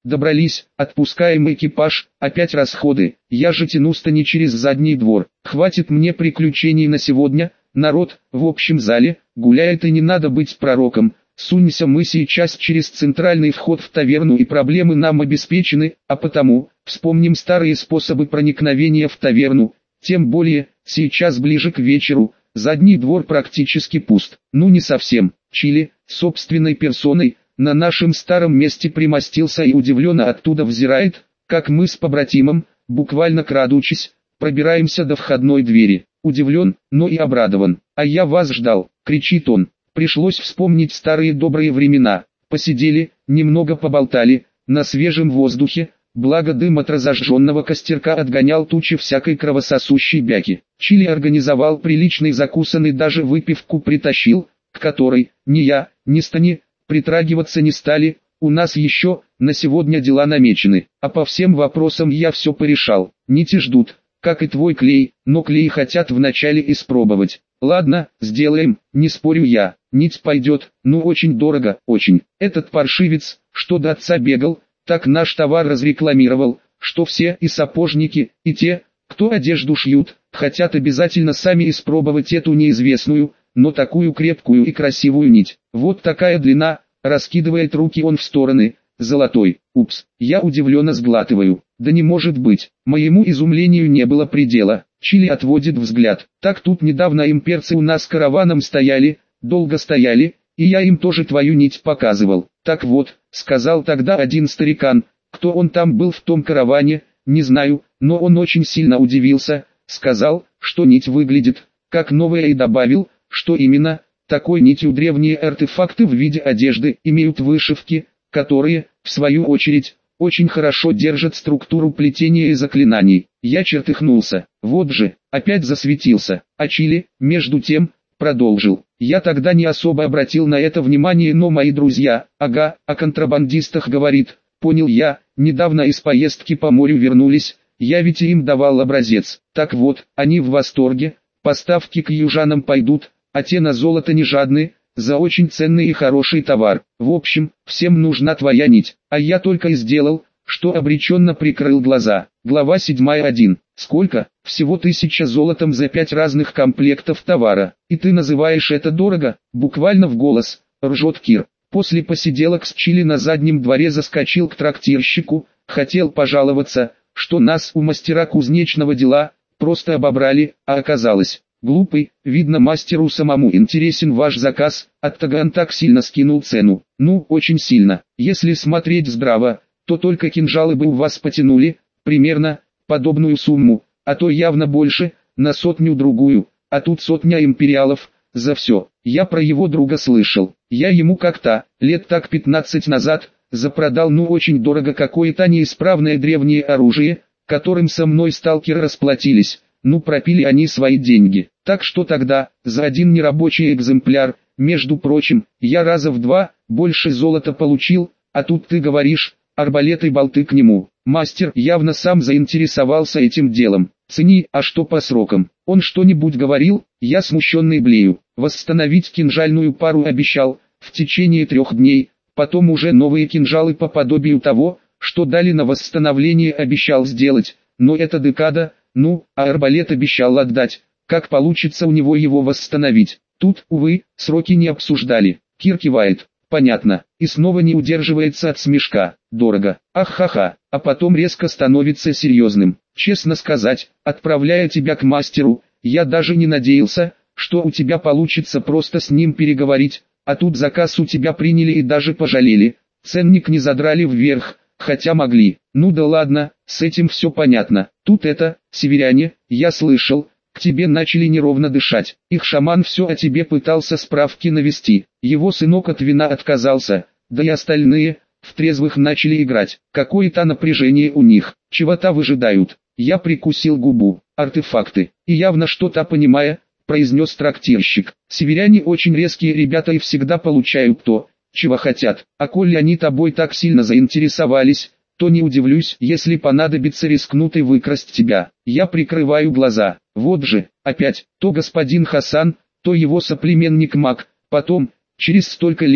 Добрались, отпускаем экипаж, опять расходы. Я же тянусь-то не через задний двор. Хватит мне приключений на сегодня. Народ в общем зале гуляет, и не надо быть пророком. Сунься мы сейчас через центральный вход в таверну, и проблемы нам обеспечены, а потому вспомним старые способы проникновения в таверну. Тем более, сейчас ближе к вечеру, задний двор практически пуст. Ну не совсем. Чили, собственной персоной, на нашем старом месте примостился и удивленно оттуда взирает, как мы с побратимом, буквально крадучись, пробираемся до входной двери. Удивлен, но и обрадован. «А я вас ждал!» — кричит он. Пришлось вспомнить старые добрые времена. Посидели, немного поболтали, на свежем воздухе, благо дым от разожженного костерка отгонял тучи всякой кровососущей бяки. Чили организовал приличный закусан и даже выпивку притащил, к которой ни я, ни Стани притрагиваться не стали. У нас еще на сегодня дела намечены, а по всем вопросам я все порешал. Нити ждут, как и твой клей, но клей хотят вначале испробовать. Ладно, сделаем, не спорю я. Нить пойдет, ну очень дорого, очень. Этот паршивец, что до отца бегал, так наш товар разрекламировал, что все и сапожники, и те, кто одежду шьют, хотят обязательно сами испробовать эту неизвестную, но такую крепкую и красивую нить. Вот такая длина, раскидывает руки он в стороны, золотой. Упс, я удивленно сглатываю. Да не может быть, моему изумлению не было предела. Чили отводит взгляд. Так тут недавно имперцы у нас караваном стояли, долго стояли, и я им тоже твою нить показывал. Так вот, сказал тогда один старикан, кто он там был в том караване, не знаю, но он очень сильно удивился, сказал, что нить выглядит как новая, и добавил, что именно такой нитью древние артефакты в виде одежды имеют вышивки, которые, в свою очередь, очень хорошо держат структуру плетения и заклинаний. Я чертыхнулся. Вот же, опять засветился. А Чили, между тем, продолжил. Я тогда не особо обратил на это внимание, но мои друзья, ага, о контрабандистах говорит, понял я, недавно из поездки по морю вернулись, я ведь им давал образец. Так вот, они в восторге, поставки к южанам пойдут, а те на золото не жадны, за очень ценный и хороший товар. В общем, всем нужна твоя нить, а я только и сделал, что обреченно прикрыл глаза. Глава 7.1. Сколько? Всего 1000 золотом за 5 разных комплектов товара. И ты называешь это дорого? Буквально в голос, ржет Кир. После посиделок с Чили на заднем дворе заскочил к трактирщику, хотел пожаловаться, что нас у мастера кузнечного дела просто обобрали, а оказалось... Глупый, видно, мастеру самому интересен ваш заказ, оттого он так сильно скинул цену. Ну, очень сильно. Если смотреть здраво, то только кинжалы бы у вас потянули, примерно, подобную сумму, а то явно больше, на 100-другую, а тут 100 империалов, за все. Я про его друга слышал. Я ему как-то, лет так 15 назад, запродал ну очень дорого какое-то неисправное древнее оружие, которым со мной сталкеры расплатились. Ну пропили они свои деньги. Так что тогда, за один нерабочий экземпляр, между прочим, я раза в 2 больше золота получил, а тут ты говоришь, арбалет и болты к нему. Мастер явно сам заинтересовался этим делом. Цени, а что по срокам? Он что-нибудь говорил? Я смущенный блею. Восстановить кинжальную пару обещал, в течение 3 дней, потом уже новые кинжалы по подобию того, что дали на восстановление, обещал сделать, но это декада. Ну, а арбалет обещал отдать, как получится у него его восстановить. Тут, увы, сроки не обсуждали. Кир кивает. Понятно. И снова не удерживается от смешка. Дорого. Ах-ха-ха. А потом резко становится серьезным. Честно сказать, отправляя тебя к мастеру, я даже не надеялся, что у тебя получится просто с ним переговорить, а тут заказ у тебя приняли и даже пожалели. Ценник не задрали вверх. Хотя могли. Ну да ладно, с этим все понятно. Тут это, северяне, я слышал, к тебе начали неровно дышать. Их шаман все о тебе пытался справки навести. Его сынок от вина отказался, да и остальные, в трезвых начали играть. Какое-то напряжение у них, чего-то выжидают. Я прикусил губу. Артефакты. И явно что-то понимая, произнес трактирщик. Северяне очень резкие ребята и всегда получают то, чего хотят. А коли они тобой так сильно заинтересовались, то не удивлюсь, если понадобится рискнуть и выкрасть тебя. Я прикрываю глаза. Вот же, опять, то господин Хасан, то его соплеменник Мак. Потом, через столько лет,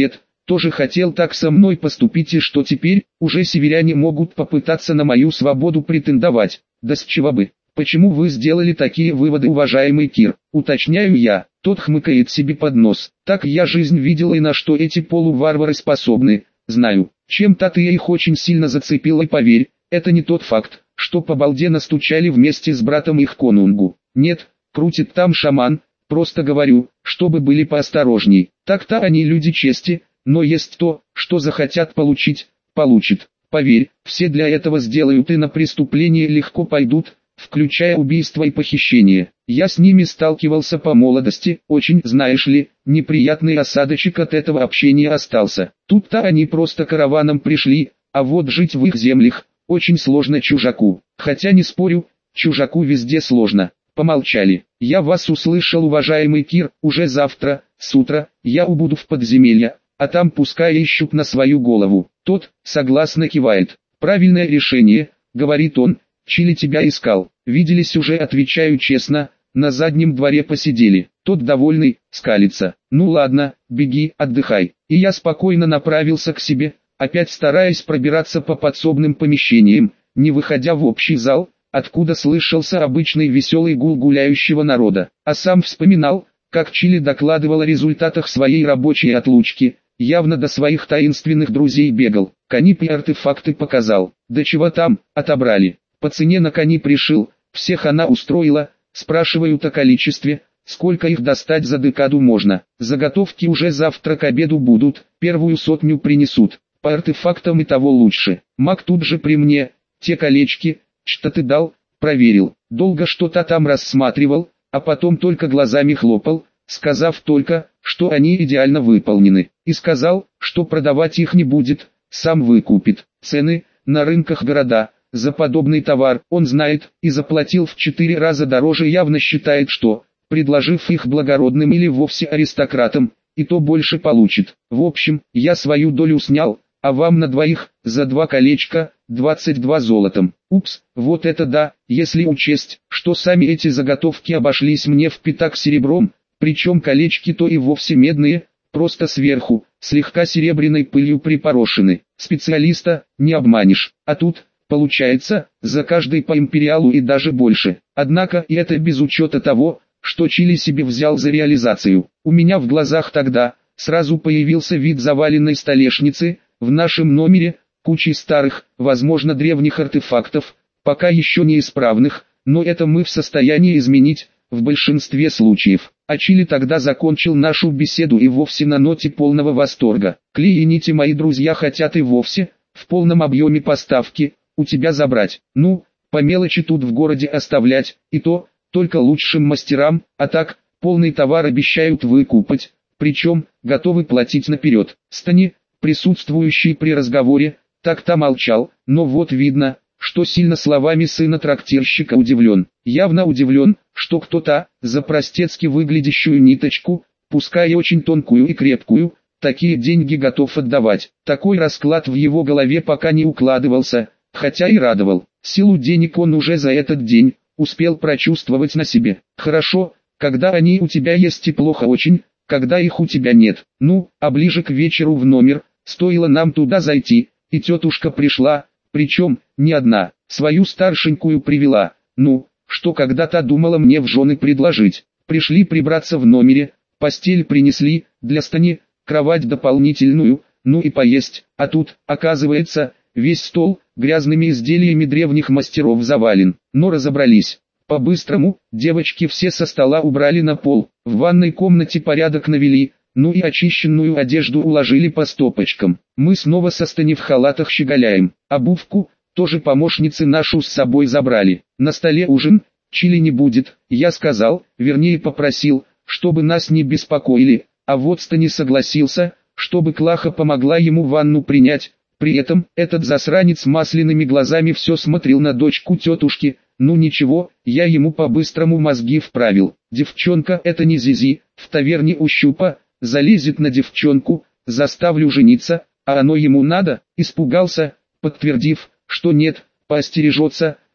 тоже хотел так со мной поступить, и что теперь, уже северяне могут попытаться на мою свободу претендовать. Да с чего бы? Почему вы сделали такие выводы, уважаемый Кир? Уточняю я. Тот хмыкает себе под нос. Так я жизнь видел, и на что эти полуварвары способны, знаю. Чем-то ты их очень сильно зацепил, и поверь, это не тот факт, что по балде настучали вместе с братом их конунгу. Нет, крутит там шаман, просто говорю, чтобы были поосторожней. Так-то они люди чести, но есть то, что захотят получить, получат. Поверь, все для этого сделают и на преступление легко пойдут, включая убийство и похищение. Я с ними сталкивался по молодости, очень, знаешь ли, неприятный осадочек от этого общения остался. Тут-то они просто караваном пришли, а вот жить в их землях очень сложно чужаку. Хотя не спорю, чужаку везде сложно. Помолчали. Я вас услышал, уважаемый Кир, уже завтра, с утра, я убуду в подземелье, а там пускай ищут на свою голову. Тот, согласно кивает. Правильное решение, говорит он, Чили тебя искал. Виделись уже, отвечаю честно, на заднем дворе посидели. Тот довольный, скалится. Ну ладно, беги, отдыхай. И я спокойно направился к себе, опять стараясь пробираться по подсобным помещениям, не выходя в общий зал, откуда слышался обычный веселый гул гуляющего народа. А сам вспоминал, как Чили докладывал о результатах своей рабочей отлучки, явно до своих таинственных друзей бегал. Канип и артефакты показал. Да чего там, отобрали. По цене на кони пришил, всех она устроила, спрашивают о количестве, сколько их достать за декаду можно. Заготовки уже завтра к обеду будут, первую 100 принесут. По артефактам и того лучше. Маг тут же при мне, те колечки, что ты дал, проверил. Долго что-то там рассматривал, а потом только глазами хлопал, сказав только, что они идеально выполнены. И сказал, что продавать их не будет, сам выкупит. Цены на рынках города за подобный товар он знает, и заплатил в 4 раза дороже, явно считает, что, предложив их благородным или вовсе аристократам, и то больше получит. В общем, я свою долю снял, а вам на двоих, за 2 колечка, 22 золотом. Упс, вот это да, если учесть, что сами эти заготовки обошлись мне в пятак серебром, причем колечки то и вовсе медные, просто сверху, слегка серебряной пылью припорошены. Специалиста не обманешь, а тут, получается, за каждый по империалу и даже больше. Однако и это без учета того, что Чили себе взял за реализацию. У меня в глазах тогда сразу появился вид заваленной столешницы, в нашем номере, кучей старых, возможно древних артефактов, пока еще неисправных, но это мы в состоянии изменить, в большинстве случаев. А Чили тогда закончил нашу беседу и вовсе на ноте полного восторга. Клиенты мои друзья хотят и вовсе, в полном объеме поставки, у тебя забрать. Ну, по мелочи тут в городе оставлять, и то, только лучшим мастерам, а так, полный товар обещают выкупать, причем, готовы платить наперед. Стани, присутствующий при разговоре, так-то молчал, но вот видно, что сильно словами сына трактирщика удивлен. Явно удивлен, что кто-то, за простецки выглядящую ниточку, пускай и очень тонкую и крепкую, такие деньги готов отдавать. Такой расклад в его голове пока не укладывался, хотя и радовал. Силу денег он уже за этот день успел прочувствовать на себе. Хорошо, когда они у тебя есть, и плохо очень, когда их у тебя нет. Ну, а ближе к вечеру в номер, стоило нам туда зайти, и тетушка пришла, причем, не одна, свою старшенькую привела, ну, что когда-то думала мне в жены предложить. Пришли прибраться в номере, постель принесли, для Стани, кровать дополнительную, ну и поесть, а тут, оказывается, весь стол, грязными изделиями древних мастеров завален, но разобрались. По-быстрому, девочки все со стола убрали на пол, в ванной комнате порядок навели, ну и очищенную одежду уложили по стопочкам. Мы снова со Стани в халатах щеголяем, обувку, тоже помощницы нашу с собой забрали. На столе ужин, Чили не будет, я сказал, вернее попросил, чтобы нас не беспокоили, а вот Стани согласился, чтобы Клаха помогла ему ванну принять. При этом, этот засранец масляными глазами все смотрел на дочку тетушки. Ну ничего, я ему по-быстрому мозги вправил. Девчонка это не Зизи, в таверне у Щупа, залезет на девчонку, заставлю жениться, а оно ему надо, испугался, подтвердив, что нет, поостережется,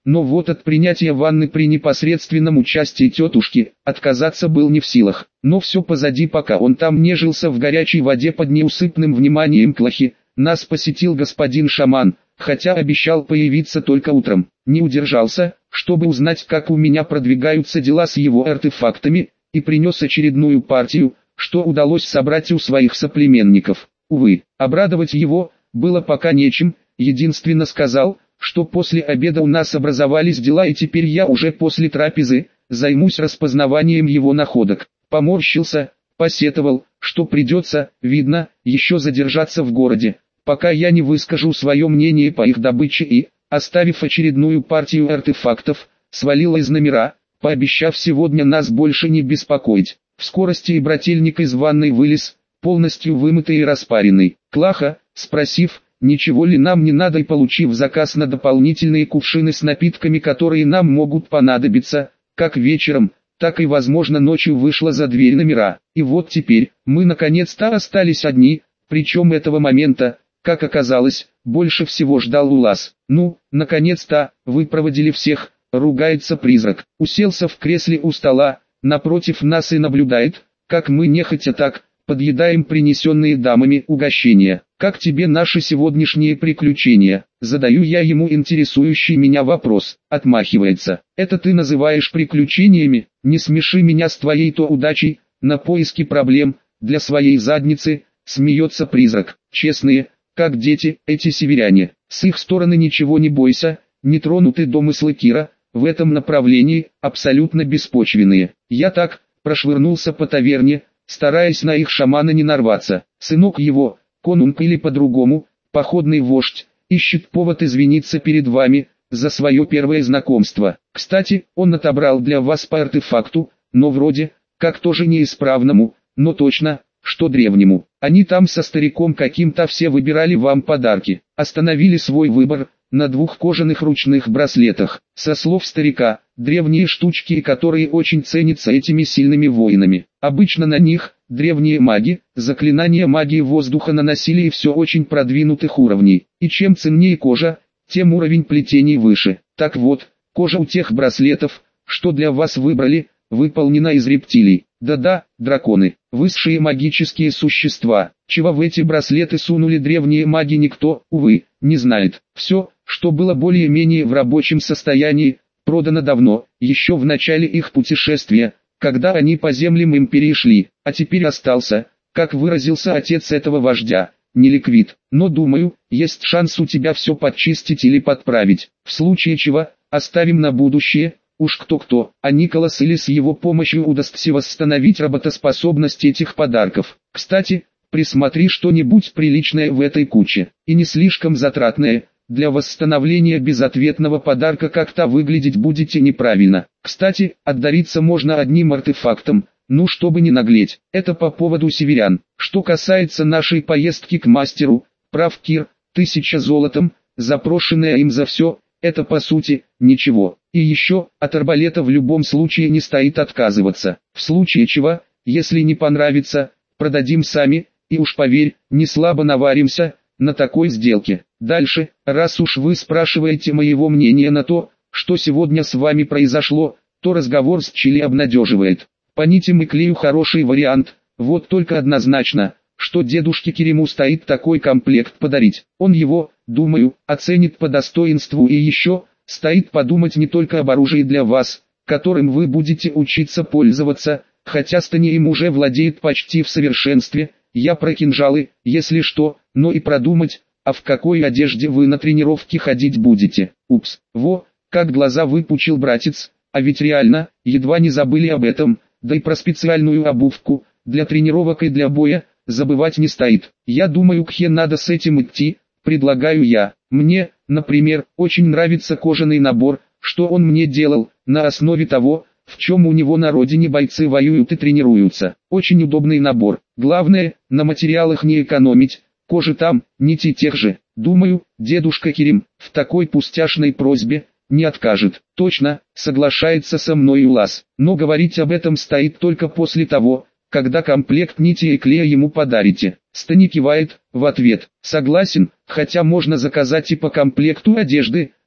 но вот от принятия ванны при непосредственном участии тетушки, отказаться был не в силах. Но все позади, пока он там нежился в горячей воде под неусыпным вниманием Клахи, нас посетил господин шаман, хотя обещал появиться только утром. Не удержался, чтобы узнать, как у меня продвигаются дела с его артефактами, и принес очередную партию, что удалось собрать у своих соплеменников. Увы, обрадовать его было пока нечем, единственно сказал, что после обеда у нас образовались дела и теперь я уже после трапезы займусь распознаванием его находок. Поморщился, посетовал, что придется, видно, еще задержаться в городе, пока я не выскажу свое мнение по их добыче и, оставив очередную партию артефактов, свалил из номера, пообещав сегодня нас больше не беспокоить. В скорости и брательник из ванной вылез, полностью вымытый и распаренный. Клаха, спросив, ничего ли нам не надо, и получив заказ на дополнительные кувшины с напитками, которые нам могут понадобиться, как вечером, так и возможно ночью, вышла за дверь номера. И вот теперь, мы наконец-то остались одни, причем этого момента, как оказалось, больше всего ждал Улас. Ну, наконец-то, вы проводили всех, ругается призрак. Уселся в кресле у стола, напротив нас и наблюдает, как мы нехотя так, подъедаем принесенные дамами угощения. Как тебе наши сегодняшние приключения? Задаю я ему интересующий меня вопрос. Отмахивается. Это ты называешь приключениями? Не смеши меня с твоей-то удачей, на поиски проблем, для своей задницы, смеется призрак. Честные, как дети, эти северяне. С их стороны ничего не бойся, не тронуты домыслы Кира, в этом направлении, абсолютно беспочвенные. Я так, прошвырнулся по таверне, стараясь на их шамана не нарваться. Сынок его, конунг или по-другому, походный вождь, ищет повод извиниться перед вами, за свое первое знакомство. Кстати, он отобрал для вас по артефакту, но вроде, как тоже неисправному, но точно, что древнему. Они там со стариком каким-то все выбирали вам подарки. Остановили свой выбор на 2 кожаных ручных браслетах. Со слов старика, древние штучки, которые очень ценятся этими сильными воинами. Обычно на них, древние маги, заклинания магии воздуха наносили и все очень продвинутых уровней. И чем ценнее кожа, тем уровень плетений выше. Так вот, кожа у тех браслетов, что для вас выбрали, выполнена из рептилий. Да-да, драконы, высшие магические существа. Чего в эти браслеты сунули древние маги, никто, увы, не знает. Все, что было более-менее в рабочем состоянии, продано давно, еще в начале их путешествия, когда они по землям империи шли, а теперь остался, как выразился отец этого вождя, неликвид. Но думаю, есть шанс у тебя все подчистить или подправить. В случае чего, оставим на будущее. Уж кто-кто, а Николас или с его помощью удастся восстановить работоспособность этих подарков. Кстати, присмотри что-нибудь приличное в этой куче, и не слишком затратное. Для восстановления безответного подарка как-то выглядеть будете неправильно. Кстати, отдариться можно одним артефактом, ну чтобы не наглеть. Это по поводу северян. Что касается нашей поездки к мастеру, прав Кир, 1000 золотом, запрошенное им за все, это по сути, ничего. И еще, от арбалета в любом случае не стоит отказываться. В случае чего, если не понравится, продадим сами, и уж поверь, не слабо наваримся на такой сделке. Дальше, раз уж вы спрашиваете моего мнения на то, что сегодня с вами произошло, то разговор с Чили обнадеживает. По нитям и клею хороший вариант, вот только однозначно, что дедушке Керему стоит такой комплект подарить. Он его, думаю, оценит по достоинству, и еще, стоит подумать не только об оружии для вас, которым вы будете учиться пользоваться, хотя Стани им уже владеет почти в совершенстве, я про кинжалы, если что, но и продумать, а в какой одежде вы на тренировки ходить будете. Упс, как глаза выпучил братец, а ведь реально, едва не забыли об этом, да и про специальную обувку, для тренировок и для боя, забывать не стоит. Я думаю, к Хе надо с этим идти, предлагаю я. Мне, например, очень нравится кожаный набор, что он мне делал, на основе того, в чем у него на родине бойцы воюют и тренируются. Очень удобный набор. Главное, на материалах не экономить, кожи там, нити тех же. Думаю, дедушка Керим, в такой пустяшной просьбе, не откажет. Точно, соглашается со мной Улас. Но говорить об этом стоит только после того, когда комплект нити и клея ему подарите. Стани кивает, в ответ, согласен, хотя можно заказать и по комплекту одежды,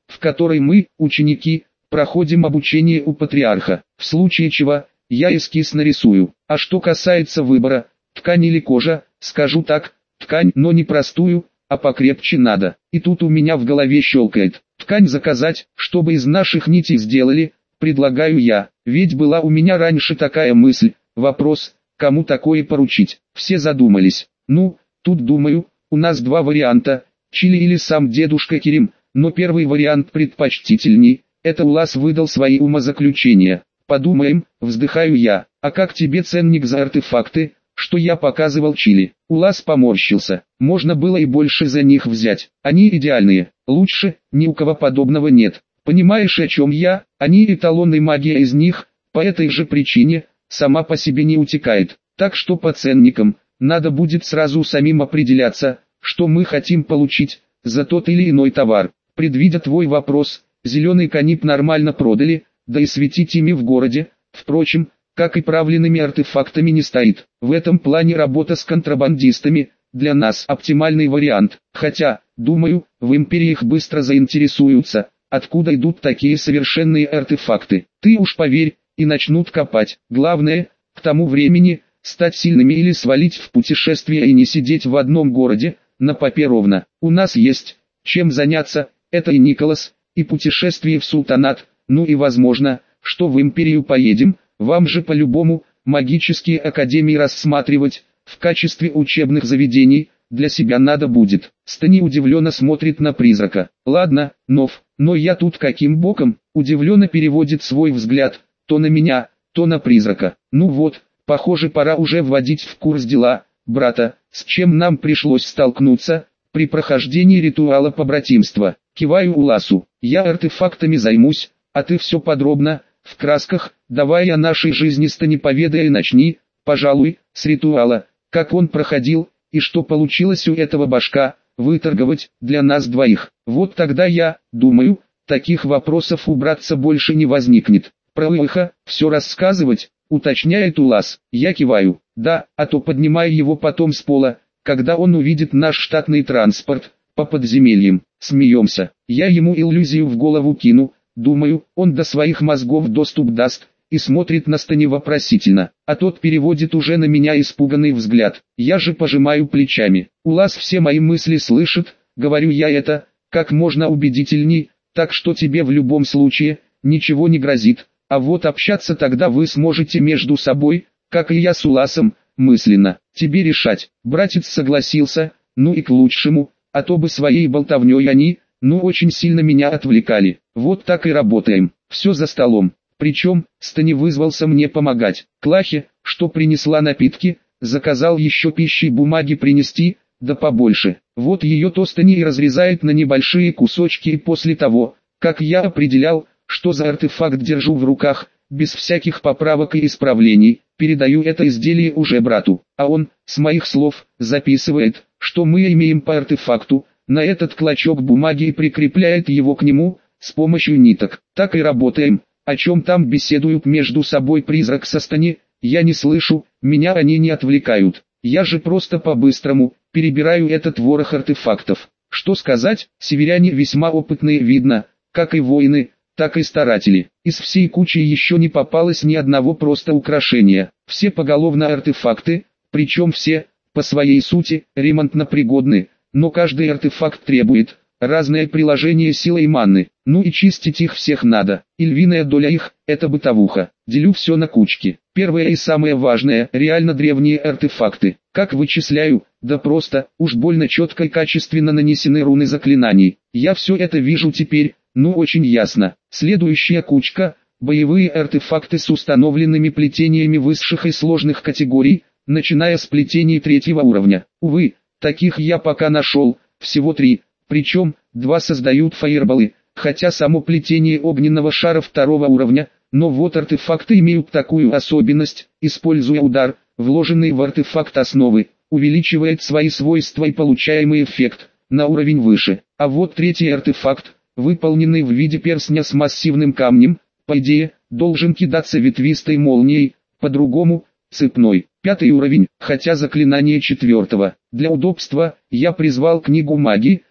в которой мы, ученики, проходим обучение у патриарха. В случае чего, я эскиз нарисую. А что касается выбора, ткань или кожа, скажу так, ткань, но не простую, а покрепче надо. И тут у меня в голове щелкает. Ткань заказать, чтобы из наших нитей сделали, предлагаю я. Ведь была у меня раньше такая мысль. Вопрос, кому такое поручить? Все задумались. Ну, тут думаю, у нас два варианта, Чили или сам дедушка Керим, но первый вариант предпочтительней. Это Улас выдал свои умозаключения. Подумаем, вздыхаю я. А как тебе ценник за артефакты, что я показывал Чили? Улас поморщился. Можно было и больше за них взять. Они идеальные. Лучше, ни у кого подобного нет. Понимаешь, о чем я? Они эталонной магия из них, по этой же причине, сама по себе не утекает. Так что по ценникам, надо будет сразу самим определяться, что мы хотим получить за тот или иной товар. Предвидя твой вопрос, зеленый канип нормально продали, да и светить ими в городе, впрочем, как и правленными артефактами не стоит. В этом плане работа с контрабандистами, для нас оптимальный вариант. Хотя, думаю, в империи их быстро заинтересуются, откуда идут такие совершенные артефакты. Ты уж поверь, и начнут копать. Главное, к тому времени, стать сильными или свалить в путешествие и не сидеть в одном городе, на попе ровно. У нас есть, чем заняться, это и Николас, и путешествие в султанат, ну и возможно, что в империю поедем, вам же по-любому, магические академии рассматривать, в качестве учебных заведений, для себя надо будет. Стани удивленно смотрит на призрака. Ладно, Нов, но я тут каким боком? Удивленно переводит свой взгляд, то на меня, то на призрака. Ну вот, похоже пора уже вводить в курс дела, брата, с чем нам пришлось столкнуться, при прохождении ритуала побратимства. Киваю Уласу, я артефактами займусь, а ты все подробно, в красках, давай о нашей жизни Стани поведай и начни, пожалуй, с ритуала, как он проходил, и что получилось у этого башка, выторговать, для нас двоих. Вот тогда я, думаю, таких вопросов у братца больше не возникнет. Про Иоха, все рассказывать, уточняет Улас. Я киваю, да, а то поднимаю его потом с пола, когда он увидит наш штатный транспорт, по подземельям. Смеемся, я ему иллюзию в голову кину, думаю, он до своих мозгов доступ даст, и смотрит на Стани вопросительно, а тот переводит уже на меня испуганный взгляд. Я же пожимаю плечами. Улас все мои мысли слышит, говорю я это, как можно убедительней, так что тебе в любом случае, ничего не грозит, а вот общаться тогда вы сможете между собой, как и я с Уласом, мысленно. Тебе решать. Братец согласился, ну и к лучшему, а то бы своей болтовней они, ну очень сильно меня отвлекали. Вот так и работаем. Все за столом. Причем, Стани вызвался мне помогать. Клахе, что принесла напитки, заказал еще пищи и бумаги принести, да побольше. Вот ее-то Стани и разрезает на небольшие кусочки, и после того, как я определял, что за артефакт держу в руках, без всяких поправок и исправлений, передаю это изделие уже брату. А он, с моих слов, записывает, что мы имеем по артефакту, на этот клочок бумаги и прикрепляет его к нему, с помощью ниток. Так и работаем. О чем там беседуют между собой призрак со Стани, я не слышу, меня они не отвлекают. Я же просто по-быстрому перебираю этот ворох артефактов. Что сказать, северяне весьма опытные, видно, как и воины, так и старатели. Из всей кучи еще не попалось ни одного просто украшения. Все поголовно артефакты, причем все, по своей сути, ремонтно-пригодны, но каждый артефакт требует разное приложение силы и манны, ну и чистить их всех надо, и львиная доля их – это бытовуха. Делю все на кучки. Первое и самое важное – реально древние артефакты. Как вычисляю? Да просто, уж больно четко и качественно нанесены руны заклинаний. Я все это вижу теперь, ну очень ясно. Следующая кучка – боевые артефакты с установленными плетениями высших и сложных категорий, начиная с плетений 3-го уровня. Увы, таких я пока нашел, всего 3. Причем, 2 создают фаерболы, хотя само плетение огненного шара 2-го уровня, но вот артефакты имеют такую особенность, используя удар, вложенный в артефакт основы, увеличивает свои свойства и получаемый эффект, на уровень выше. А вот 3-й артефакт, выполненный в виде перстня с массивным камнем, по идее, должен кидаться ветвистой молнией, по-другому, цепной. 5-й уровень, хотя заклинание 4-го. Для удобства, я призвал книгу магии,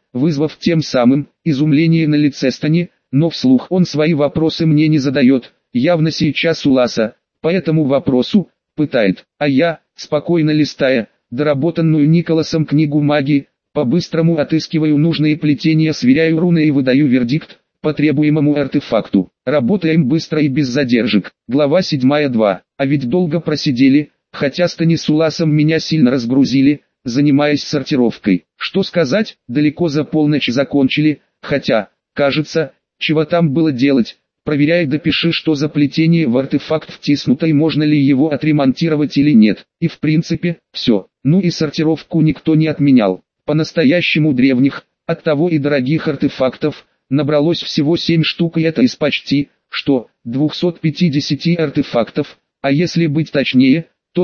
вызвав тем самым изумление на лице Стани, но вслух он свои вопросы мне не задает, явно сейчас Уласа, по этому вопросу, пытает, а я, спокойно листая, доработанную Николасом книгу магии, по-быстрому отыскиваю нужные плетения, сверяю руны и выдаю вердикт по требуемому артефакту. Работаем быстро и без задержек. Глава 7.2. А ведь долго просидели, хотя Стани с Уласом меня сильно разгрузили, занимаясь сортировкой. Что сказать, далеко за полночь закончили, хотя, кажется, чего там было делать. Проверяй, допиши, что за плетение в артефакт втиснуто и можно ли его отремонтировать или нет. И в принципе, все. Ну и сортировку никто не отменял. По-настоящему древних, оттого и дорогих артефактов, набралось всего 7 штук, и это из почти, 250 артефактов, а если быть точнее, то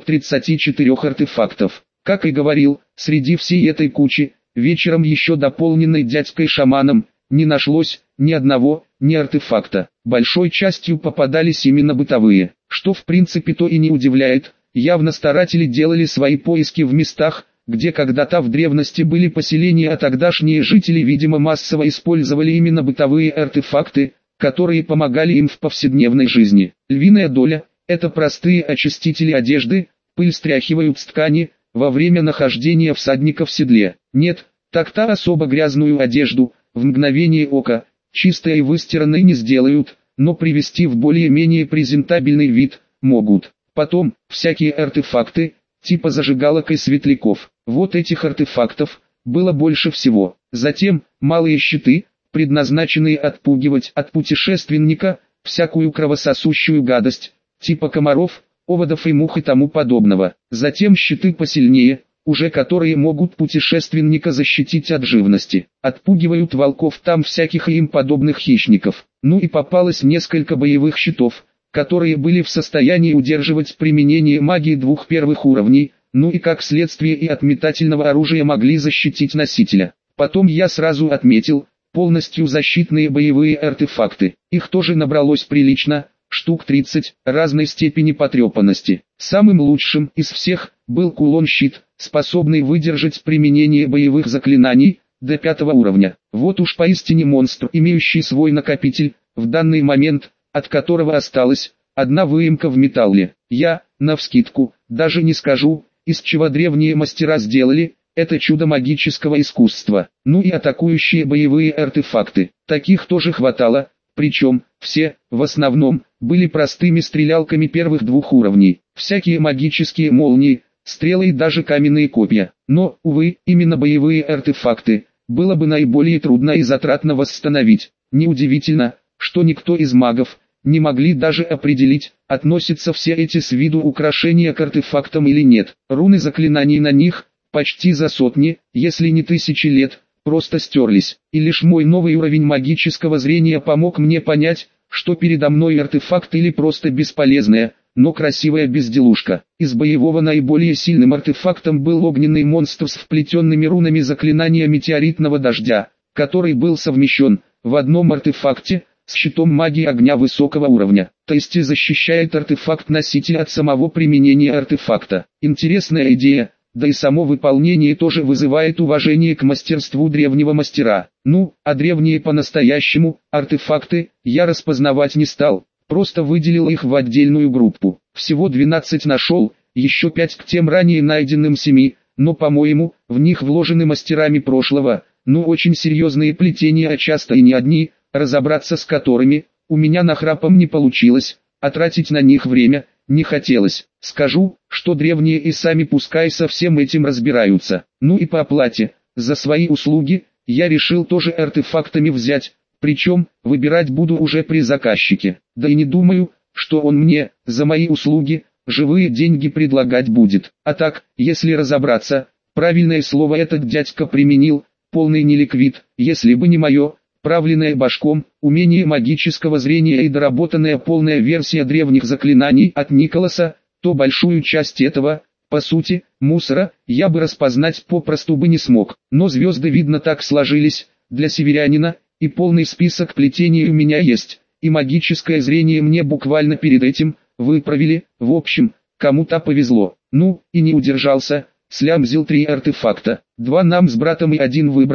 234 артефактов. Как и говорил, среди всей этой кучи, вечером еще дополненной дядькой-шаманом, не нашлось ни одного, ни артефакта. Большой частью попадались именно бытовые, что в принципе то и не удивляет, явно старатели делали свои поиски в местах, где когда-то в древности были поселения, а тогдашние жители, видимо, массово использовали именно бытовые артефакты, которые помогали им в повседневной жизни. Львиная доля – это простые очистители одежды, пыль стряхивают с ткани, во время нахождения всадника в седле. Нет, так-то особо грязную одежду, в мгновение ока, чистой и выстиранной не сделают, но привести в более-менее презентабельный вид могут. Потом, всякие артефакты, типа зажигалок и светляков. Вот этих артефактов было больше всего. Затем, малые щиты, предназначенные отпугивать от путешественника всякую кровососущую гадость, типа комаров, оводов и мух и тому подобного. Затем щиты посильнее, уже которые могут путешественника защитить от живности. Отпугивают волков там всяких и им подобных хищников. Ну и попалось несколько боевых щитов, которые были в состоянии удерживать применение магии 2 первых уровней, ну и как следствие и от метательного оружия могли защитить носителя. Потом я сразу отметил, полностью защитные боевые артефакты. Их тоже набралось прилично, штук 30, разной степени потрепанности. Самым лучшим из всех был кулон-щит, способный выдержать применение боевых заклинаний до 5 уровня. Вот уж поистине монстр, имеющий свой накопитель, в данный момент, от которого осталась одна выемка в металле. Я, навскидку, даже не скажу, из чего древние мастера сделали это чудо магического искусства. Ну и атакующие боевые артефакты. Таких тоже хватало, причем все, в основном, были простыми стрелялками первых 2 уровней. Всякие магические молнии, стрелы и даже каменные копья. Но, увы, именно боевые артефакты было бы наиболее трудно и затратно восстановить. Неудивительно, что никто из магов не могли даже определить, относятся все эти с виду украшения к артефактам или нет. Руны заклинаний на них, почти за сотни, если не тысячи лет, просто стерлись. И лишь мой новый уровень магического зрения помог мне понять, что передо мной артефакт или просто бесполезная, но красивая безделушка. Из боевого наиболее сильным артефактом был огненный монстр с вплетенными рунами заклинания метеоритного дождя, который был совмещен в одном артефакте с щитом магии огня высокого уровня, то есть и защищает артефакт носителя от самого применения артефакта. Интересная идея, да и само выполнение тоже вызывает уважение к мастерству древнего мастера. Ну, а древние по-настоящему артефакты я распознавать не стал, просто выделил их в отдельную группу. Всего 12 нашел, еще 5 к тем ранее найденным 7, но по-моему, в них вложены мастерами прошлого, ну очень серьезные плетения, а часто и не одни, разобраться с которыми у меня нахрапом не получилось, а тратить на них время не хотелось. Скажу, что древние и сами пускай со всем этим разбираются. Ну и по оплате за свои услуги я решил тоже артефактами взять, причем выбирать буду уже при заказчике. Да и не думаю, что он мне за мои услуги живые деньги предлагать будет. А так, если разобраться, правильное слово этот дядька применил, полный неликвид, если бы не мое правленное башком, умение магического зрения и доработанная полная версия древних заклинаний от Николаса, то большую часть этого, по сути, мусора, я бы распознать попросту бы не смог. Но звезды видно так сложились, для северянина, и полный список плетений у меня есть, и магическое зрение мне буквально перед этим выправили. В общем, кому-то повезло. Ну, и не удержался, слямзил 3 артефакта, 2 нам с братом и 1 выбрал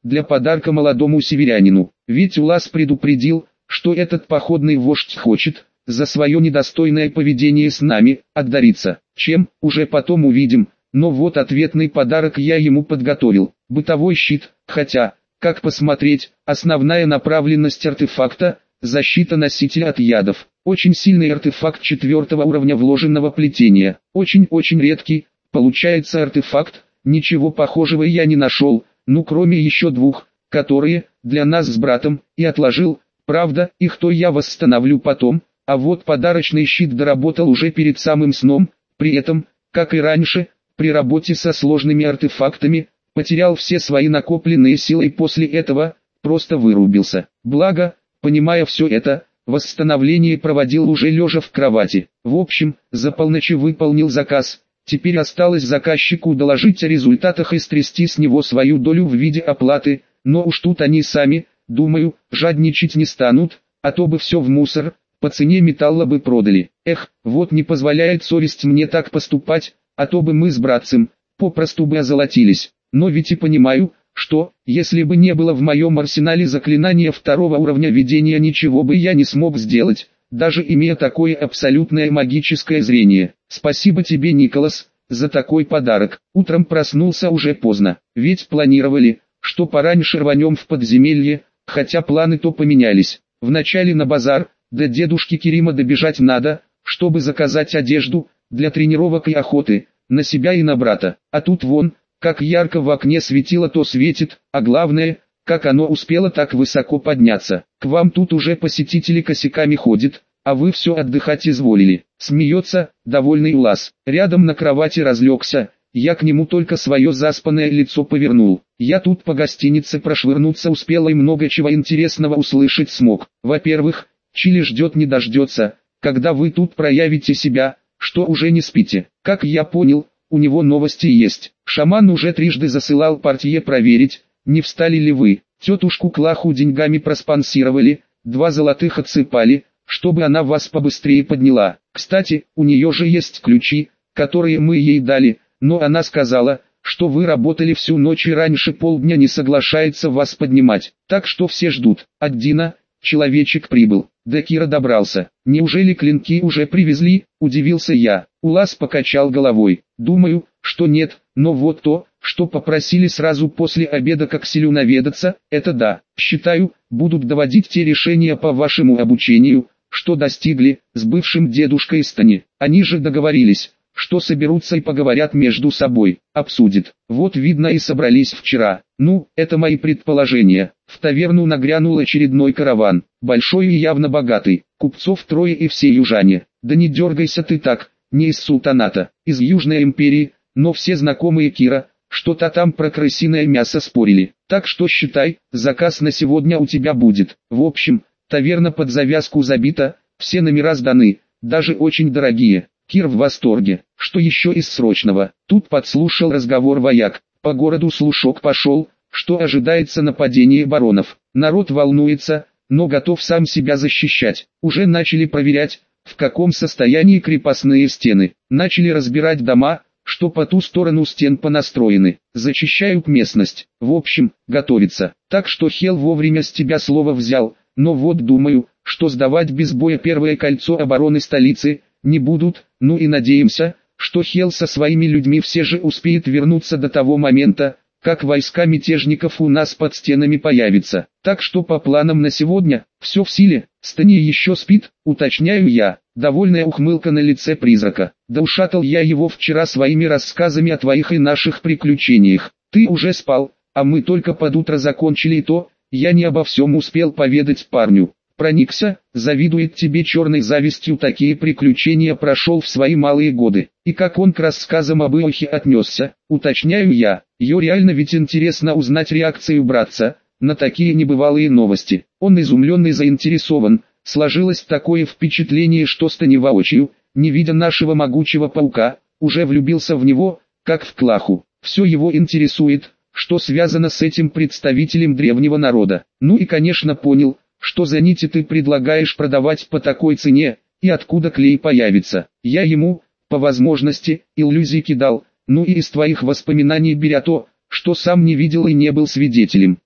для подарка молодому северянину. Ведь Улас предупредил, что этот походный вождь хочет, за свое недостойное поведение с нами, отдариться. Чем, уже потом увидим, но вот ответный подарок я ему подготовил. Бытовой щит, хотя, как посмотреть, основная направленность артефакта – защита носителя от ядов. Очень сильный артефакт 4-го уровня вложенного плетения. Очень-очень редкий, получается артефакт, ничего похожего я не нашел, ну кроме еще 2, которые, для нас с братом, и отложил. Правда, их то я восстановлю потом, а вот подарочный щит доработал уже перед самым сном, при этом, как и раньше, при работе со сложными артефактами, потерял все свои накопленные силы и после этого, просто вырубился. Благо, понимая все это, восстановление проводил уже лежа в кровати. В общем, за полночь выполнил заказ, теперь осталось заказчику доложить о результатах и стрясти с него свою долю в виде оплаты, но уж тут они сами, думаю, жадничать не станут, а то бы все в мусор, по цене металла бы продали. Эх, вот не позволяет совесть мне так поступать, а то бы мы с братцем, попросту бы озолотились. Но ведь и понимаю, что, если бы не было в моем арсенале заклинания 2-го уровня видения, ничего бы я не смог сделать, даже имея такое абсолютное магическое зрение. Спасибо тебе, Николас, за такой подарок. Утром проснулся уже поздно, ведь планировали, что пораньше рванем в подземелье, хотя планы то поменялись. Вначале на базар, до дедушки Керима добежать надо, чтобы заказать одежду, для тренировок и охоты, на себя и на брата. А тут вон, как ярко в окне светило, то светит, а главное, как оно успело так высоко подняться. К вам тут уже посетители косяками ходят, а вы все отдыхать изволили. Смеется, довольный Улас. Рядом на кровати разлегся, я к нему только свое заспанное лицо повернул. Я тут по гостинице прошвырнуться успел и много чего интересного услышать смог. Во-первых, Чили ждет не дождется, когда вы тут проявите себя, что уже не спите. Как я понял, у него новости есть. Шаман уже трижды засылал портье проверить, не встали ли вы. Тетушку Клаху деньгами проспонсировали, 2 золотых отсыпали, чтобы она вас побыстрее подняла. Кстати, у нее же есть ключи, которые мы ей дали, но она сказала, что вы работали всю ночь и раньше полдня не соглашается вас поднимать. Так что все ждут. От Дина, человечек прибыл. До Кира добрался. Неужели клинки уже привезли? Удивился я. Улас покачал головой. Думаю, что нет, но вот то, что попросили сразу после обеда как селю наведаться, это да. Считаю, будут доводить те решения по вашему обучению, что достигли, с бывшим дедушкой Стани. Они же договорились, что соберутся и поговорят между собой, обсудят. Вот видно и собрались вчера. Ну, это мои предположения. В таверну нагрянул очередной караван, большой и явно богатый, купцов 3 и все южане. Да не дергайся ты так, не из султаната, из Южной империи, но все знакомые Кира, что-то там про крысиное мясо спорили. Так что считай, заказ на сегодня у тебя будет. В общем, таверна под завязку забита, все номера сданы, даже очень дорогие. Кир в восторге. Что еще из срочного? Тут подслушал разговор вояк. По городу слушок пошел, что ожидается нападение баронов. Народ волнуется, но готов сам себя защищать. Уже начали проверять, в каком состоянии крепостные стены. Начали разбирать дома, что по ту сторону стен понастроены. Зачищают местность. В общем, готовится. Так что Хел вовремя с тебя слово взял, но вот думаю, что сдавать без боя первое кольцо обороны столицы не будут, ну и надеемся, что Хел со своими людьми все же успеет вернуться до того момента, как войска мятежников у нас под стенами появятся. Так что по планам на сегодня, все в силе. Стани еще спит, уточняю я. Довольная ухмылка на лице призрака. Да ушатал я его вчера своими рассказами о твоих и наших приключениях. Ты уже спал, а мы только под утро закончили, и то, я не обо всем успел поведать парню. Проникся, завидует тебе черной завистью, такие приключения прошел в свои малые годы. И как он к рассказам об Иохе отнесся, уточняю я. Ее реально ведь интересно узнать реакцию братца на такие небывалые новости. Он изумлен и заинтересован. Сложилось такое впечатление, что Стани воочию, не видя нашего могучего паука, уже влюбился в него, как в Клаху. Все его интересует, что связано с этим представителем древнего народа. Ну и конечно понял, что за нити ты предлагаешь продавать по такой цене, и откуда клей появится. Я ему, по возможности, иллюзий кидал, ну и из твоих воспоминаний беря то, что сам не видел и не был свидетелем.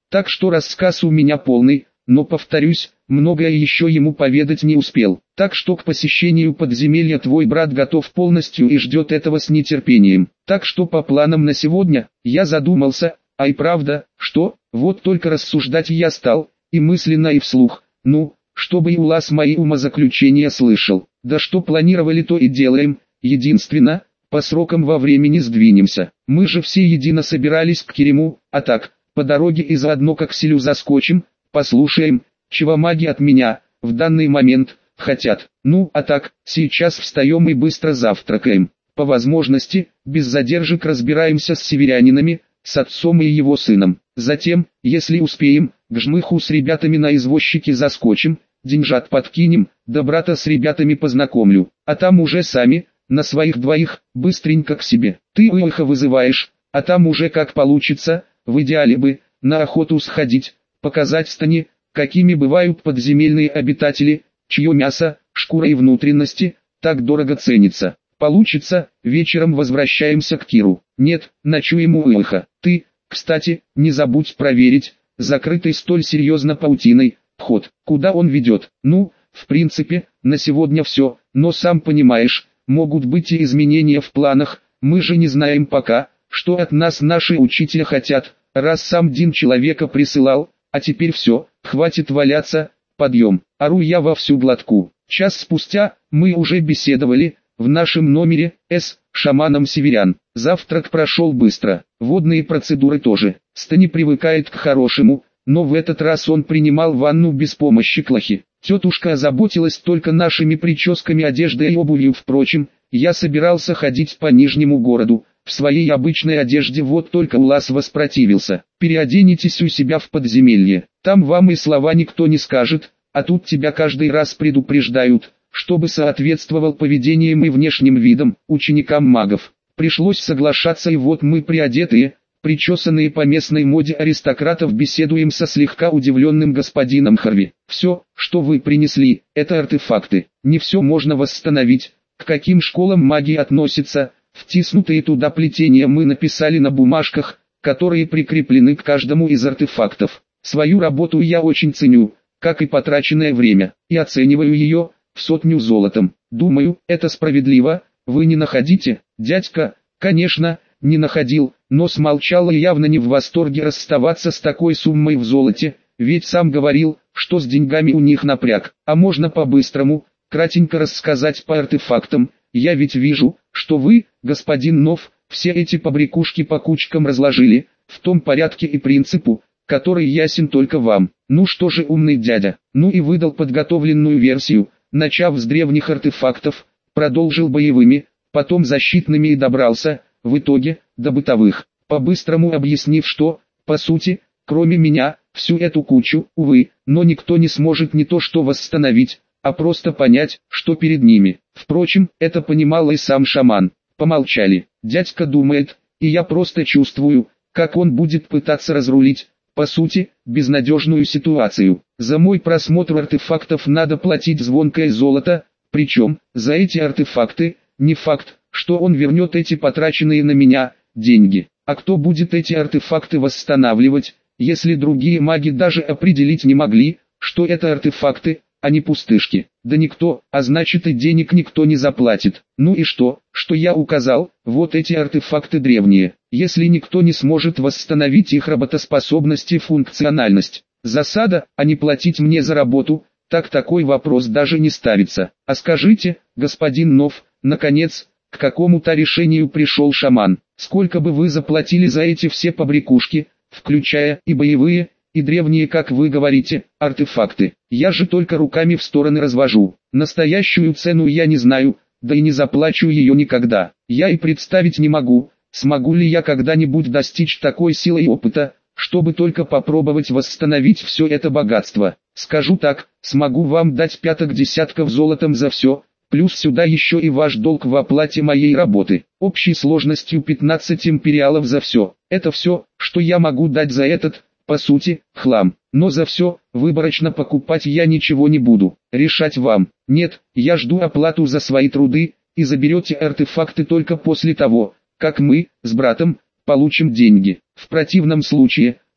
Так что рассказ у меня полный, но повторюсь, многое еще ему поведать не успел. Так что к посещению подземелья твой брат готов полностью и ждет этого с нетерпением. Так что по планам на сегодня, я задумался, а и правда, что, вот только рассуждать я стал, и мысленно и вслух, ну, чтобы и Улас мои умозаключения слышал. Да что планировали, то и делаем, единственно, по срокам во времени сдвинемся. Мы же все едино собирались к Керему, а так, по дороге и заодно как селю заскочим, послушаем, чего маги от меня, в данный момент, хотят. Ну, а так, сейчас встаем и быстро завтракаем. По возможности, без задержек разбираемся с северянинами, с отцом и его сыном. Затем, если успеем, к Жмыху с ребятами на извозчике заскочим, деньжат подкинем, да брата с ребятами познакомлю. А там уже сами, на своих двоих, быстренько к себе. Ты Уилха вызываешь, а там уже как получится, в идеале бы, на охоту сходить, показать Стане, какими бывают подземельные обитатели, чье мясо, шкура и внутренности, так дорого ценится. Получится, вечером возвращаемся к Киру. Нет, ночуем у Уилха. Ты, кстати, не забудь проверить, закрытый столь серьезно паутиной, вход, куда он ведет. Ну, в принципе, на сегодня все, но сам понимаешь, могут быть и изменения в планах, мы же не знаем пока, что от нас наши учителя хотят, раз сам Дин человека присылал, а теперь все, хватит валяться, подъем. Ору я во всю глотку. Час спустя, мы уже беседовали, в нашем номере, с шаманом северян. Завтрак прошел быстро, водные процедуры тоже. Стани привыкает к хорошему, но в этот раз он принимал ванну без помощи Клахи. Тетушка озаботилась только нашими прическами, одеждой и обувью. Впрочем, я собирался ходить по Нижнему городу, в своей обычной одежде, вот только Улас воспротивился. Переоденетесь у себя в подземелье, там вам и слова никто не скажет, а тут тебя каждый раз предупреждают, чтобы соответствовал поведением и внешним видом ученикам магов. Пришлось соглашаться, и вот мы приодетые, причесанные по местной моде аристократов, беседуем со слегка удивленным господином Харви. Все, что вы принесли, это артефакты. Не все можно восстановить. К каким школам магии относятся, втиснутые туда плетения мы написали на бумажках, которые прикреплены к каждому из артефактов. Свою работу я очень ценю, как и потраченное время, и оцениваю ее в 100 золотом. Думаю, это справедливо, вы не находите? Дядька, конечно, не находил, но смолчал и явно не в восторге расставаться с такой суммой в золоте, ведь сам говорил, что с деньгами у них напряг. А можно по-быстрому, кратенько рассказать по артефактам. Я ведь вижу, что вы, господин Нов, все эти побрякушки по кучкам разложили, в том порядке и принципу, который ясен только вам. Ну что же, умный дядя, ну и выдал подготовленную версию, начав с древних артефактов, продолжил боевыми, потом защитными и добрался, в итоге, до бытовых, по-быстрому объяснив, что, по сути, кроме меня, всю эту кучу, увы, но никто не сможет не то что восстановить, а просто понять, что перед ними. Впрочем, это понимал и сам шаман. Помолчали. Дядька думает, и я просто чувствую, как он будет пытаться разрулить, по сути, безнадежную ситуацию. За мой просмотр артефактов надо платить звонкое золото, причем, за эти артефакты, не факт, что он вернет эти потраченные на меня деньги. А кто будет эти артефакты восстанавливать, если другие маги даже определить не могли, что это артефакты, а не пустышки? Да никто, а значит и денег никто не заплатит. Ну и что я указал, вот эти артефакты древние, если никто не сможет восстановить их работоспособность и функциональность. Засада, а не платить мне за работу, так такой вопрос даже не ставится. А скажите, господин Нов, наконец, к какому-то решению пришел шаман. Сколько бы вы заплатили за эти все побрякушки, включая и боевые, и древние, как вы говорите, артефакты? Я же только руками в стороны развожу. Настоящую цену я не знаю, да и не заплачу ее никогда. Я и представить не могу, смогу ли я когда-нибудь достичь такой силы и опыта, чтобы только попробовать восстановить все это богатство. Скажу так, смогу вам дать 5 десятков золотом за все, плюс сюда еще и ваш долг в оплате моей работы, общей сложностью 15 империалов за все. Это все, что я могу дать за этот, по сути, хлам. Но за все, выборочно покупать я ничего не буду. Решать вам. Нет, я жду оплату за свои труды, и заберете артефакты только после того, как мы, с братом, получим деньги. В противном случае,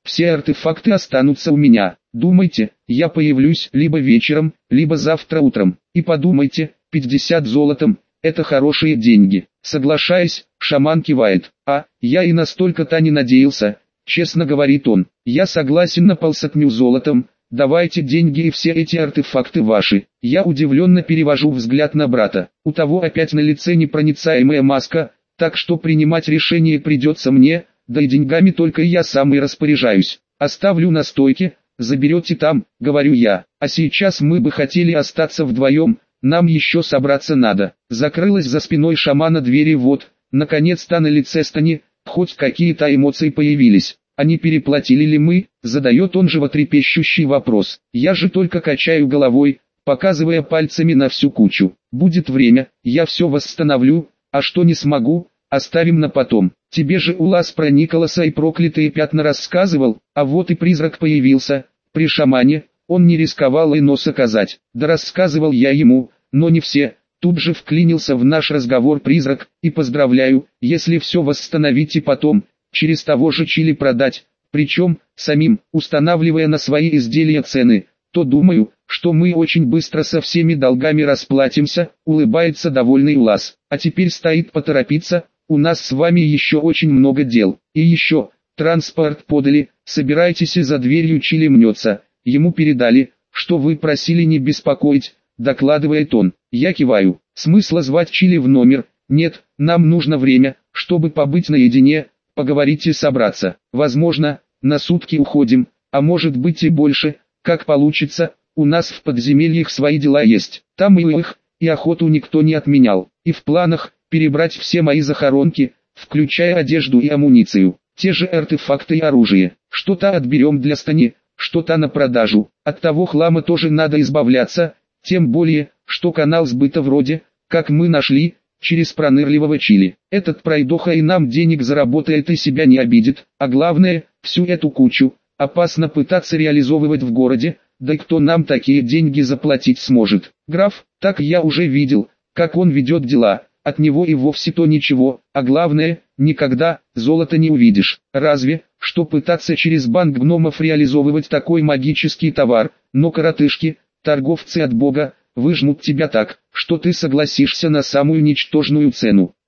все артефакты останутся у меня. Думайте, я появлюсь либо вечером, либо завтра утром. И подумайте, 50 золотом – это хорошие деньги. Соглашаясь, шаман кивает. Я и настолько-то не надеялся, честно говорит он. Я согласен на полсотню золотом, давайте деньги и все эти артефакты ваши. Я удивленно перевожу взгляд на брата. У того опять на лице непроницаемая маска, так что принимать решение придется мне, да и деньгами только я сам и распоряжаюсь. Оставлю на стойке, заберете там, говорю я. А сейчас мы бы хотели остаться вдвоем, нам еще собраться надо. Закрылась за спиной шамана дверь и вот, наконец-то на лице Стани, хоть какие-то эмоции появились. А не переплатили ли мы, задает он животрепещущий вопрос. Я же только качаю головой, показывая пальцами на всю кучу. Будет время, я все восстановлю, а что не смогу, оставим на потом. Тебе же Улас про Николаса и проклятые пятна рассказывал, а вот и призрак появился. При шамане, он не рисковал и нос оказать. Да рассказывал я ему, но не все. Тут же вклинился в наш разговор призрак, и поздравляю, если все восстановите потом, через того же Чили продать, причем, самим, устанавливая на свои изделия цены, то думаю, что мы очень быстро со всеми долгами расплатимся, улыбается довольный Улас. А теперь стоит поторопиться, у нас с вами еще очень много дел. И еще, транспорт подали, собирайтесь, и за дверью Чили мнется. Ему передали, что вы просили не беспокоить, докладывает он. Я киваю. Смысла звать Чили в номер? Нет, нам нужно время, чтобы побыть наедине, поговорить и собраться. Возможно, на сутки уходим, а может быть и больше, как получится. У нас в подземельях свои дела есть. Там и охоту никто не отменял. И в планах перебрать все мои захоронки, включая одежду и амуницию. Те же артефакты и оружие. Что-то отберем для Стани, что-то на продажу. От того хлама тоже надо избавляться, тем более, что канал сбыта вроде, как мы нашли, через пронырливого Чили. Этот пройдоха и нам денег заработает и себя не обидит, а главное, всю эту кучу, опасно пытаться реализовывать в городе, да и кто нам такие деньги заплатить сможет. Граф, так я уже видел, как он ведет дела, от него и вовсе то ничего, а главное, никогда золота не увидишь. Разве, что пытаться через банк гномов реализовывать такой магический товар, но коротышки, торговцы от бога, выжмут тебя так, что ты согласишься на самую ничтожную цену.